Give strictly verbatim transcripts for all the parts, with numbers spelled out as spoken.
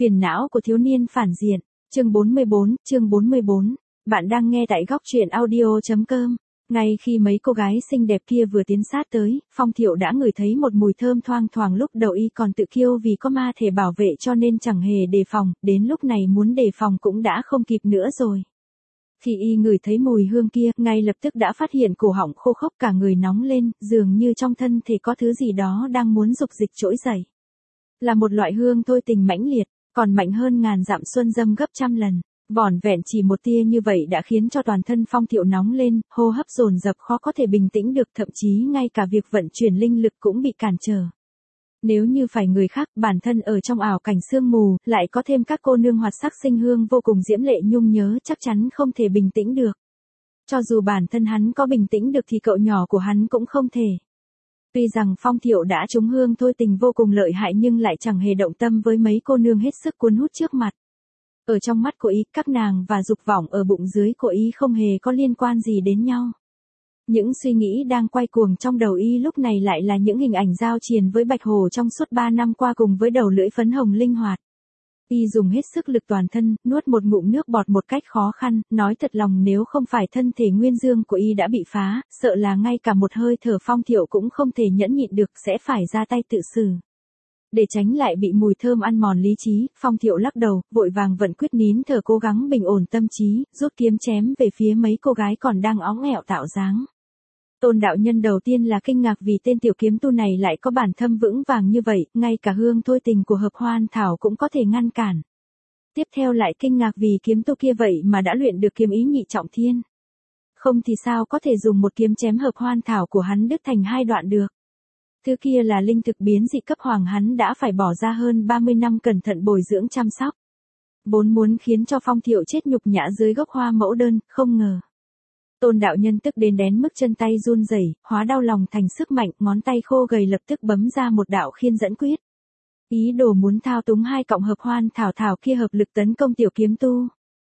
Phiền não của thiếu niên phản diện, chương bốn mươi bốn, chương bốn mươi bốn. Bạn đang nghe tại góc truyện audio chấm com. Ngay khi mấy cô gái xinh đẹp kia vừa tiến sát tới, Phong Thiệu đã ngửi thấy một mùi thơm thoang thoảng. Lúc đầu y còn tự kiêu vì có ma thể bảo vệ cho nên chẳng hề đề phòng, đến lúc này muốn đề phòng cũng đã không kịp nữa rồi. Khi y ngửi thấy mùi hương kia, ngay lập tức đã phát hiện cổ họng khô khốc, cả người nóng lên, dường như trong thân thể có thứ gì đó đang muốn dục dịch trỗi dậy. Là một loại hương thôi tình mãnh liệt, còn mạnh hơn ngàn dặm xuân dâm gấp trăm lần. Vỏn vẹn chỉ một tia như vậy đã khiến cho toàn thân Phong Thiệu nóng lên, hô hấp dồn dập khó có thể bình tĩnh được, thậm chí ngay cả việc vận chuyển linh lực cũng bị cản trở. Nếu như phải người khác, bản thân ở trong ảo cảnh sương mù, lại có thêm các cô nương hoạt sắc sinh hương vô cùng diễm lệ nhung nhớ, chắc chắn không thể bình tĩnh được. Cho dù bản thân hắn có bình tĩnh được thì cậu nhỏ của hắn cũng không thể. Tuy rằng Phong Thiệu đã trúng hương thôi tình vô cùng lợi hại nhưng lại chẳng hề động tâm với mấy cô nương hết sức cuốn hút trước mặt. Ở trong mắt của y, các nàng và dục vọng ở bụng dưới của y không hề có liên quan gì đến nhau. Những suy nghĩ đang quay cuồng trong đầu y lúc này lại là những hình ảnh giao triền với Bạch Hồ trong suốt ba năm qua cùng với đầu lưỡi phấn hồng linh hoạt. Y dùng hết sức lực toàn thân, nuốt một ngụm nước bọt một cách khó khăn, nói thật lòng nếu không phải thân thể nguyên dương của y đã bị phá, sợ là ngay cả một hơi thở Phong Thiệu cũng không thể nhẫn nhịn được, sẽ phải ra tay tự xử. Để tránh lại bị mùi thơm ăn mòn lý trí, Phong Thiệu lắc đầu, vội vàng vận quyết nín thở cố gắng bình ổn tâm trí, rút kiếm chém về phía mấy cô gái còn đang óng ẹo tạo dáng. Tôn đạo nhân đầu tiên là kinh ngạc vì tên tiểu kiếm tu này lại có bản thâm vững vàng như vậy, ngay cả hương thôi tình của hợp hoan thảo cũng có thể ngăn cản. Tiếp theo lại kinh ngạc vì kiếm tu kia vậy mà đã luyện được kiếm ý nhị trọng thiên. Không thì sao có thể dùng một kiếm chém hợp hoan thảo của hắn đứt thành hai đoạn được. Thứ kia là linh thực biến dị cấp hoàng, hắn đã phải bỏ ra hơn ba mươi năm cẩn thận bồi dưỡng chăm sóc. Vốn muốn khiến cho Phong Thiệu chết nhục nhã dưới gốc hoa mẫu đơn, không ngờ. Tôn đạo nhân tức đến đén mức chân tay run rẩy, hóa đau lòng thành sức mạnh, ngón tay khô gầy lập tức bấm ra một đạo khiên dẫn quyết. Ý đồ muốn thao túng hai cọng hợp hoan thảo thảo kia hợp lực tấn công tiểu kiếm tu.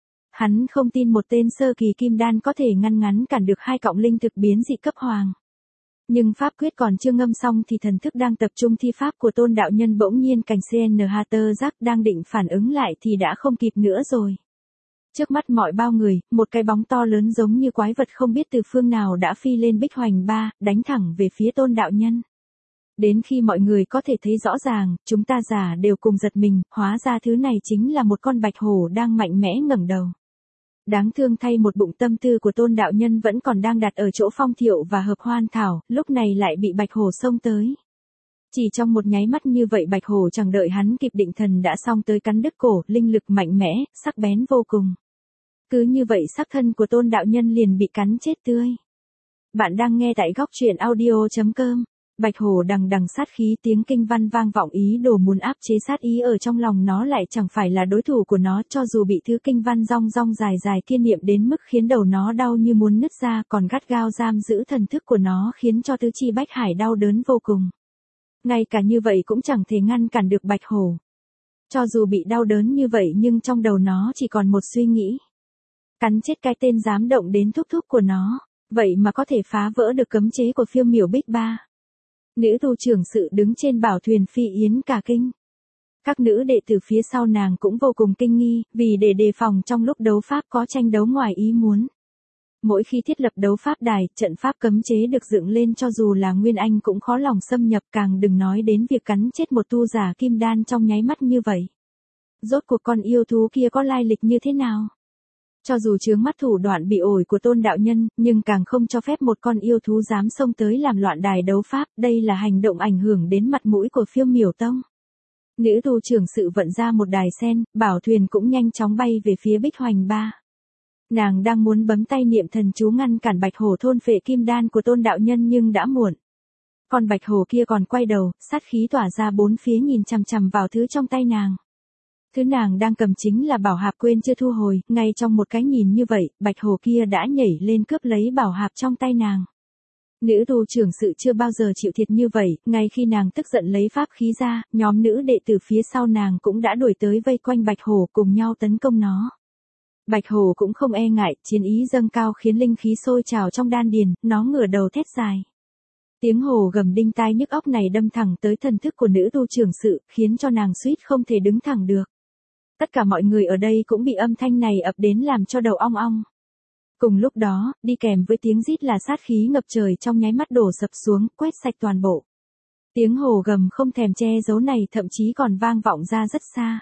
Hắn không tin một tên sơ kỳ kim đan có thể ngăn ngắn cản được hai cọng linh thực biến dị cấp hoàng. Nhưng pháp quyết còn chưa ngâm xong thì thần thức đang tập trung thi pháp của tôn đạo nhân bỗng nhiên cảnh xê en hát tơ giác đang định phản ứng lại thì đã không kịp nữa rồi. Trước mắt mọi bao người, một cái bóng to lớn giống như quái vật không biết từ phương nào đã phi lên bích hoành ba, đánh thẳng về phía tôn đạo nhân. Đến khi mọi người có thể thấy rõ ràng, chúng ta già đều cùng giật mình, hóa ra thứ này chính là một con bạch hổ đang mạnh mẽ ngẩng đầu. Đáng thương thay một bụng tâm tư của tôn đạo nhân vẫn còn đang đặt ở chỗ Phong Thiệu và hợp hoan thảo, lúc này lại bị bạch hổ xông tới. Chỉ trong một nháy mắt như vậy bạch hổ chẳng đợi hắn kịp định thần đã xông tới cắn đứt cổ, linh lực mạnh mẽ, sắc bén vô cùng. Cứ như vậy xác thân của tôn đạo nhân liền bị cắn chết tươi. Bạn đang nghe tại góc truyện audio chấm com. Bạch hổ đằng đằng sát khí, tiếng kinh văn vang vọng, ý đồ muốn áp chế sát ý ở trong lòng nó lại chẳng phải là đối thủ của nó, cho dù bị thứ kinh văn rong rong dài dài kia niệm đến mức khiến đầu nó đau như muốn nứt ra, còn gắt gao giam giữ thần thức của nó khiến cho tứ chi bách hải đau đớn vô cùng. Ngay cả như vậy cũng chẳng thể ngăn cản được bạch hổ. Cho dù bị đau đớn như vậy nhưng trong đầu nó chỉ còn một suy nghĩ. Cắn chết cái tên dám động đến thúc thúc của nó, vậy mà có thể phá vỡ được cấm chế của phiêu miểu bích ba. Nữ tu trưởng sự đứng trên bảo thuyền phi yến cả kinh. Các nữ đệ tử phía sau nàng cũng vô cùng kinh nghi, vì để đề phòng trong lúc đấu pháp có tranh đấu ngoài ý muốn. Mỗi khi thiết lập đấu pháp đài, trận pháp cấm chế được dựng lên cho dù là Nguyên Anh cũng khó lòng xâm nhập, càng đừng nói đến việc cắn chết một tu giả kim đan trong nháy mắt như vậy. Rốt cuộc con yêu thú kia có lai lịch như thế nào? Cho dù chướng mắt thủ đoạn bị ổi của tôn đạo nhân, nhưng càng không cho phép một con yêu thú dám xông tới làm loạn đài đấu pháp, đây là hành động ảnh hưởng đến mặt mũi của phiêu miểu tông. Nữ tu trưởng sự vận ra một đài sen, bảo thuyền cũng nhanh chóng bay về phía bích hoành ba. Nàng đang muốn bấm tay niệm thần chú ngăn cản bạch hổ thôn phệ kim đan của tôn đạo nhân nhưng đã muộn. Con bạch hổ kia còn quay đầu, sát khí tỏa ra bốn phía nhìn chằm chằm vào thứ trong tay nàng. Thứ nàng đang cầm chính là bảo hạp quên chưa thu hồi, ngay trong một cái nhìn như vậy, bạch hổ kia đã nhảy lên cướp lấy bảo hạp trong tay nàng. Nữ tu trưởng sự chưa bao giờ chịu thiệt như vậy, ngay khi nàng tức giận lấy pháp khí ra, nhóm nữ đệ tử phía sau nàng cũng đã đuổi tới vây quanh bạch hổ cùng nhau tấn công nó. Bạch hổ cũng không e ngại, chiến ý dâng cao khiến linh khí sôi trào trong đan điền, nó ngửa đầu thét dài. Tiếng hổ gầm đinh tai nhức óc này đâm thẳng tới thần thức của nữ tu trưởng sự, khiến cho nàng suýt không thể đứng thẳng được. Tất cả mọi người ở đây cũng bị âm thanh này ập đến làm cho đầu ong ong. Cùng lúc đó, đi kèm với tiếng rít là sát khí ngập trời trong nháy mắt đổ sập xuống, quét sạch toàn bộ. Tiếng hổ gầm không thèm che giấu này thậm chí còn vang vọng ra rất xa.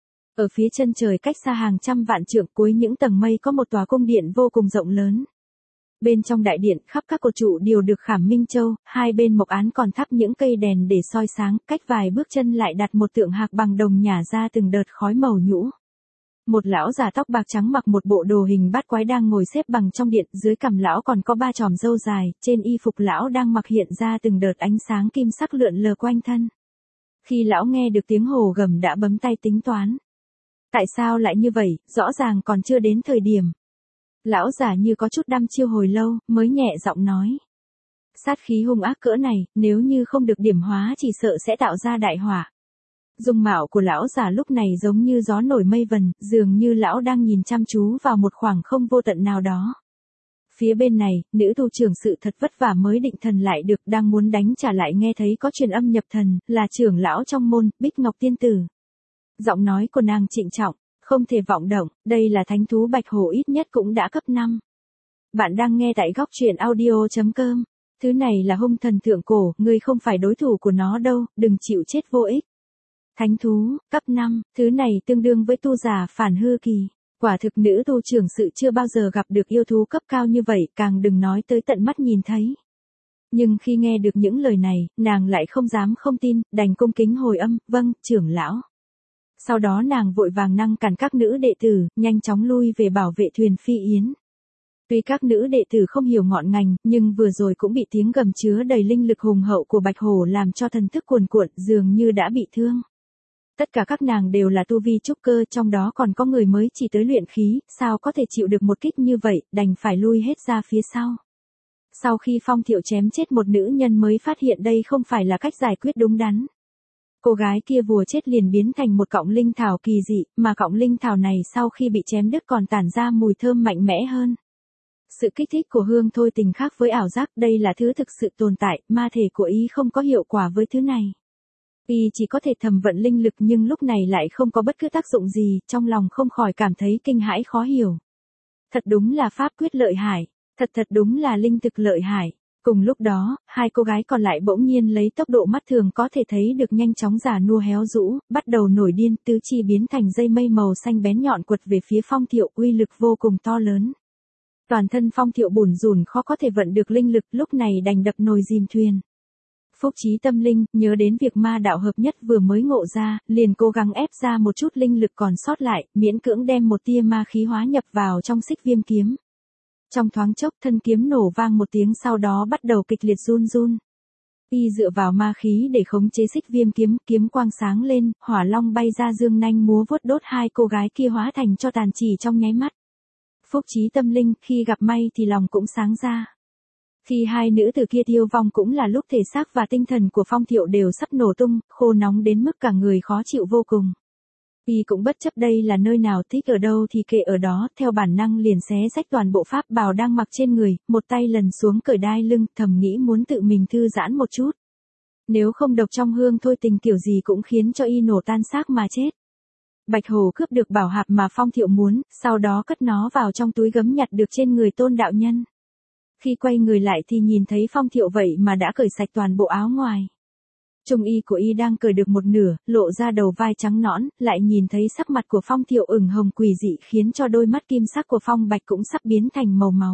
Ở phía chân trời cách xa hàng trăm vạn trượng cuối những tầng mây có một tòa cung điện vô cùng rộng lớn. Bên trong đại điện khắp các cột trụ đều được khảm minh châu, hai bên mộc án còn thắp những cây đèn để soi sáng, cách vài bước chân lại đặt một tượng hạc bằng đồng nhả ra từng đợt khói màu nhũ. Một lão già tóc bạc trắng mặc một bộ đồ hình bát quái đang ngồi xếp bằng trong điện, dưới cằm lão còn có ba chòm râu dài, trên y phục lão đang mặc hiện ra từng đợt ánh sáng kim sắc lượn lờ quanh thân. Khi lão nghe được tiếng hổ gầm đã bấm tay tính toán. Tại sao lại như vậy, rõ ràng còn chưa đến thời điểm. Lão già như có chút đăm chiêu hồi lâu, mới nhẹ giọng nói. Sát khí hung ác cỡ này, nếu như không được điểm hóa chỉ sợ sẽ tạo ra đại họa. Dung mạo của lão già lúc này giống như gió nổi mây vần, dường như lão đang nhìn chăm chú vào một khoảng không vô tận nào đó. Phía bên này, nữ tu trưởng sự thật vất vả mới định thần lại được, đang muốn đánh trả lại nghe thấy có truyền âm nhập thần, là trưởng lão trong môn, Bích Ngọc Tiên Tử. Giọng nói của nàng trịnh trọng, không thể vọng động, đây là thánh thú bạch hổ ít nhất cũng đã cấp năm. Bạn đang nghe tại góc truyện audio chấm com. Thứ này là hung thần thượng cổ, ngươi không phải đối thủ của nó đâu, đừng chịu chết vô ích. Thánh thú, cấp năm, thứ này tương đương với tu giả phản hư kỳ. Quả thực nữ tu trưởng sự chưa bao giờ gặp được yêu thú cấp cao như vậy, càng đừng nói tới tận mắt nhìn thấy. Nhưng khi nghe được những lời này, nàng lại không dám không tin, đành cung kính hồi âm, vâng, trưởng lão. Sau đó nàng vội vàng ngăn cản các nữ đệ tử, nhanh chóng lui về bảo vệ thuyền Phi Yến. Tuy các nữ đệ tử không hiểu ngọn ngành, nhưng vừa rồi cũng bị tiếng gầm chứa đầy linh lực hùng hậu của bạch hổ làm cho thần thức cuồn cuộn, dường như đã bị thương. Tất cả các nàng đều là tu vi trúc cơ, trong đó còn có người mới chỉ tới luyện khí, sao có thể chịu được một kích như vậy, đành phải lui hết ra phía sau. Sau khi Phong Thiệu chém chết một nữ nhân mới phát hiện đây không phải là cách giải quyết đúng đắn. Cô gái kia vừa chết liền biến thành một cọng linh thảo kỳ dị, mà cọng linh thảo này sau khi bị chém đứt còn tản ra mùi thơm mạnh mẽ hơn. Sự kích thích của hương thôi tình khác với ảo giác, đây là thứ thực sự tồn tại, ma thể của y không có hiệu quả với thứ này. Y chỉ có thể thầm vận linh lực nhưng lúc này lại không có bất cứ tác dụng gì, trong lòng không khỏi cảm thấy kinh hãi khó hiểu. Thật đúng là pháp quyết lợi hại, thật thật đúng là linh thực lợi hại. Cùng lúc đó, hai cô gái còn lại bỗng nhiên lấy tốc độ mắt thường có thể thấy được nhanh chóng già nua héo rũ, bắt đầu nổi điên, tứ chi biến thành dây mây màu xanh bén nhọn quật về phía Phong Thiệu, uy lực vô cùng to lớn. Toàn thân Phong Thiệu bủn rủn khó có thể vận được linh lực, lúc này đành đập nồi dìm thuyền. Phúc trí tâm linh, nhớ đến việc ma đạo hợp nhất vừa mới ngộ ra, liền cố gắng ép ra một chút linh lực còn sót lại, miễn cưỡng đem một tia ma khí hóa nhập vào trong xích viêm kiếm. Trong thoáng chốc thân kiếm nổ vang một tiếng, sau đó bắt đầu kịch liệt run run. Y dựa vào ma khí để khống chế xích viêm kiếm, kiếm quang sáng lên, hỏa long bay ra dương nanh múa vuốt đốt hai cô gái kia hóa thành cho tàn chỉ trong nháy mắt. Phúc trí tâm linh, khi gặp may thì lòng cũng sáng ra. Khi hai nữ tử kia tiêu vong cũng là lúc thể xác và tinh thần của Phong Thiệu đều sắp nổ tung, khô nóng đến mức cả người khó chịu vô cùng. Y cũng bất chấp đây là nơi nào, thích ở đâu thì kệ ở đó, theo bản năng liền xé rách toàn bộ pháp bào đang mặc trên người, một tay lần xuống cởi đai lưng, thầm nghĩ muốn tự mình thư giãn một chút. Nếu không độc trong hương thôi tình kiểu gì cũng khiến cho y nổ tan xác mà chết. Bạch hổ cướp được bảo hạp mà Phong Thiệu muốn, sau đó cất nó vào trong túi gấm nhặt được trên người Tôn đạo nhân. Khi quay người lại thì nhìn thấy Phong Thiệu vậy mà đã cởi sạch toàn bộ áo ngoài. Trung y của y đang cởi được một nửa, lộ ra đầu vai trắng nõn, lại nhìn thấy sắc mặt của Phong Thiệu ửng hồng quỷ dị khiến cho đôi mắt kim sắc của Phong Bạch cũng sắp biến thành màu máu.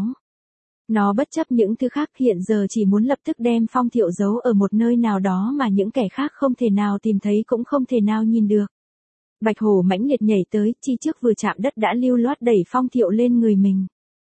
Nó bất chấp những thứ khác, hiện giờ chỉ muốn lập tức đem Phong Thiệu giấu ở một nơi nào đó mà những kẻ khác không thể nào tìm thấy cũng không thể nào nhìn được. Bạch hổ mãnh liệt nhảy tới, chi trước vừa chạm đất đã lưu loát đẩy Phong Thiệu lên người mình.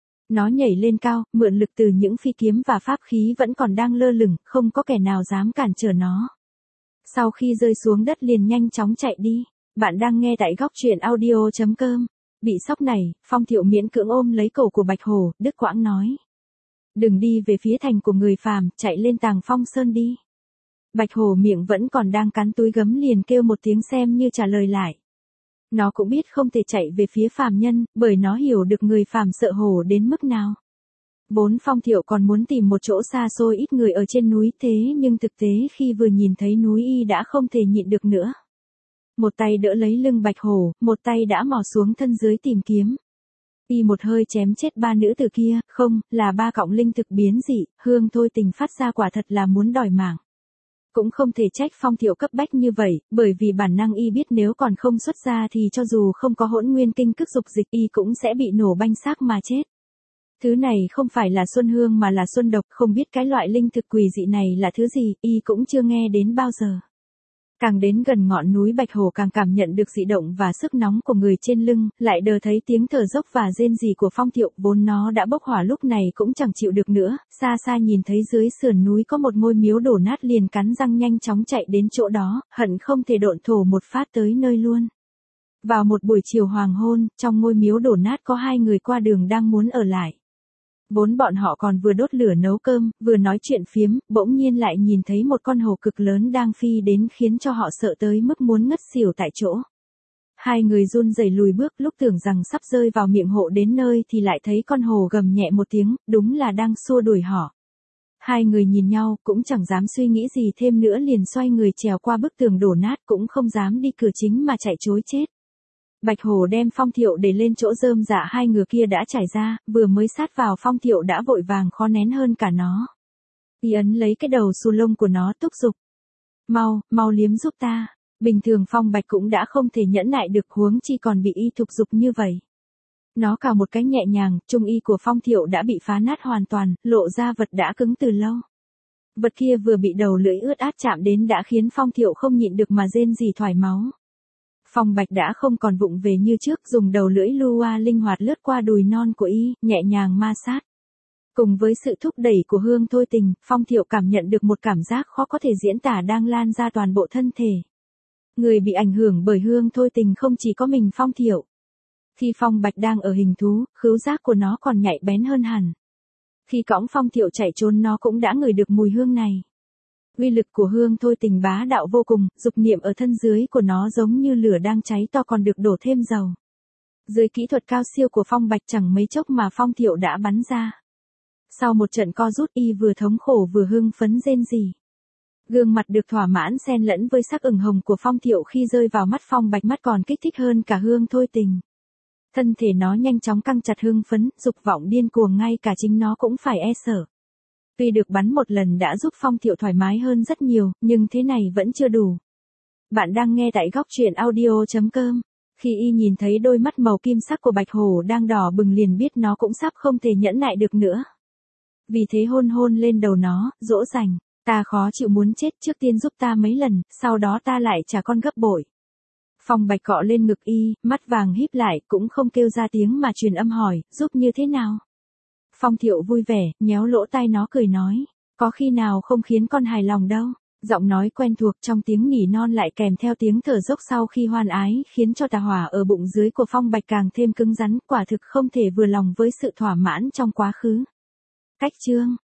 Nó nhảy lên cao, mượn lực từ những phi kiếm và pháp khí vẫn còn đang lơ lửng, không có kẻ nào dám cản trở nó. Sau khi rơi xuống đất liền nhanh chóng chạy đi. Bạn đang nghe tại góc truyện audio chấm com. Bị sốc này, Phong Thiệu miễn cưỡng ôm lấy cổ của Bạch hổ, đứt quãng nói. Đừng đi về phía thành của người phàm, chạy lên Tàng Phong Sơn đi. Bạch hổ miệng vẫn còn đang cắn túi gấm liền kêu một tiếng xem như trả lời lại. Nó cũng biết không thể chạy về phía phàm nhân, bởi nó hiểu được người phàm sợ hổ đến mức nào. Bốn Phong Thiệu còn muốn tìm một chỗ xa xôi ít người ở trên núi, thế nhưng thực tế khi vừa nhìn thấy núi y đã không thể nhịn được nữa. Một tay đỡ lấy lưng Bạch Hổ, một tay đã mò xuống thân dưới tìm kiếm. Y một hơi chém chết ba nữ tử kia, không, là ba cọng linh thực biến dị, hương thôi tình phát ra quả thật là muốn đòi mạng. Cũng không thể trách Phong Thiệu cấp bách như vậy, bởi vì bản năng y biết nếu còn không xuất ra thì cho dù không có hỗn nguyên kinh cức dục dịch y cũng sẽ bị nổ banh xác mà chết. Thứ này không phải là xuân hương mà là xuân độc, không biết cái loại linh thực quỷ dị này là thứ gì, y cũng chưa nghe đến bao giờ. Càng đến gần ngọn núi Bạch Hổ càng cảm nhận được dị động và sức nóng của người trên lưng, lại đờ thấy tiếng thở dốc và rên rỉ của Phong Thiệu, vốn nó đã bốc hỏa lúc này cũng chẳng chịu được nữa, xa xa nhìn thấy dưới sườn núi có một ngôi miếu đổ nát liền cắn răng nhanh chóng chạy đến chỗ đó, hận không thể độn thổ một phát tới nơi luôn. Vào một buổi chiều hoàng hôn, trong ngôi miếu đổ nát có hai người qua đường đang muốn ở lại. Vốn bọn họ còn vừa đốt lửa nấu cơm, vừa nói chuyện phiếm, bỗng nhiên lại nhìn thấy một con hổ cực lớn đang phi đến khiến cho họ sợ tới mức muốn ngất xỉu tại chỗ. Hai người run rẩy lùi bước, lúc tưởng rằng sắp rơi vào miệng hổ đến nơi thì lại thấy con hổ gầm nhẹ một tiếng, đúng là đang xua đuổi họ. Hai người nhìn nhau, cũng chẳng dám suy nghĩ gì thêm nữa liền xoay người trèo qua bức tường đổ nát, cũng không dám đi cửa chính mà chạy trối chết. Bạch Hổ đem Phong Thiệu để lên chỗ rơm rạ hai người kia đã trải ra, vừa mới sát vào Phong Thiệu đã vội vàng khó nén hơn cả nó. Y ấn lấy cái đầu xù lông của nó thúc giục. Mau, mau liếm giúp ta. Bình thường Phong Bạch cũng đã không thể nhẫn nại được huống chi còn bị y thúc giục như vậy. Nó cào một cái nhẹ nhàng, trung y của Phong Thiệu đã bị phá nát hoàn toàn, lộ ra vật đã cứng từ lâu. Vật kia vừa bị đầu lưỡi ướt át chạm đến đã khiến Phong Thiệu không nhịn được mà rên rỉ thoải máu. Phong Bạch đã không còn vụng về như trước, dùng đầu lưỡi lua linh hoạt lướt qua đùi non của y, nhẹ nhàng ma sát. Cùng với sự thúc đẩy của hương thôi tình, Phong Thiệu cảm nhận được một cảm giác khó có thể diễn tả đang lan ra toàn bộ thân thể. Người bị ảnh hưởng bởi hương thôi tình không chỉ có mình Phong Thiệu. Khi Phong Bạch đang ở hình thú, khứu giác của nó còn nhạy bén hơn hẳn. Khi cõng Phong Thiệu chạy trốn nó cũng đã ngửi được mùi hương này. Uy lực của hương thôi tình bá đạo vô cùng, dục niệm ở thân dưới của nó giống như lửa đang cháy to còn được đổ thêm dầu. Dưới kỹ thuật cao siêu của Phong Bạch chẳng mấy chốc mà Phong Thiệu đã bắn ra. Sau một trận co rút y vừa thống khổ vừa hưng phấn rên rỉ. Gương mặt được thỏa mãn xen lẫn với sắc ửng hồng của Phong Thiệu khi rơi vào mắt Phong Bạch, mắt còn kích thích hơn cả hương thôi tình. Thân thể nó nhanh chóng căng chặt hưng phấn, dục vọng điên cuồng ngay cả chính nó cũng phải e sợ. Tuy được bắn một lần đã giúp Phong Thiệu thoải mái hơn rất nhiều, nhưng thế này vẫn chưa đủ. Bạn đang nghe tại góc truyện audio chấm com. Khi y nhìn thấy đôi mắt màu kim sắc của Bạch Hổ đang đỏ bừng liền biết nó cũng sắp không thể nhẫn nại được nữa. Vì thế hôn hôn lên đầu nó, dỗ dành. Ta khó chịu muốn chết, trước tiên giúp ta mấy lần, sau đó ta lại trả con gấp bội. Phong Bạch cọ lên ngực y, mắt vàng híp lại, cũng không kêu ra tiếng mà truyền âm hỏi, giúp như thế nào? Phong Thiệu vui vẻ, nhéo lỗ tai nó cười nói, có khi nào không khiến con hài lòng đâu. Giọng nói quen thuộc trong tiếng nỉ non lại kèm theo tiếng thở dốc sau khi hoan ái, khiến cho tà hỏa ở bụng dưới của Phong Bạch càng thêm cứng rắn, quả thực không thể vừa lòng với sự thỏa mãn trong quá khứ. Cách chương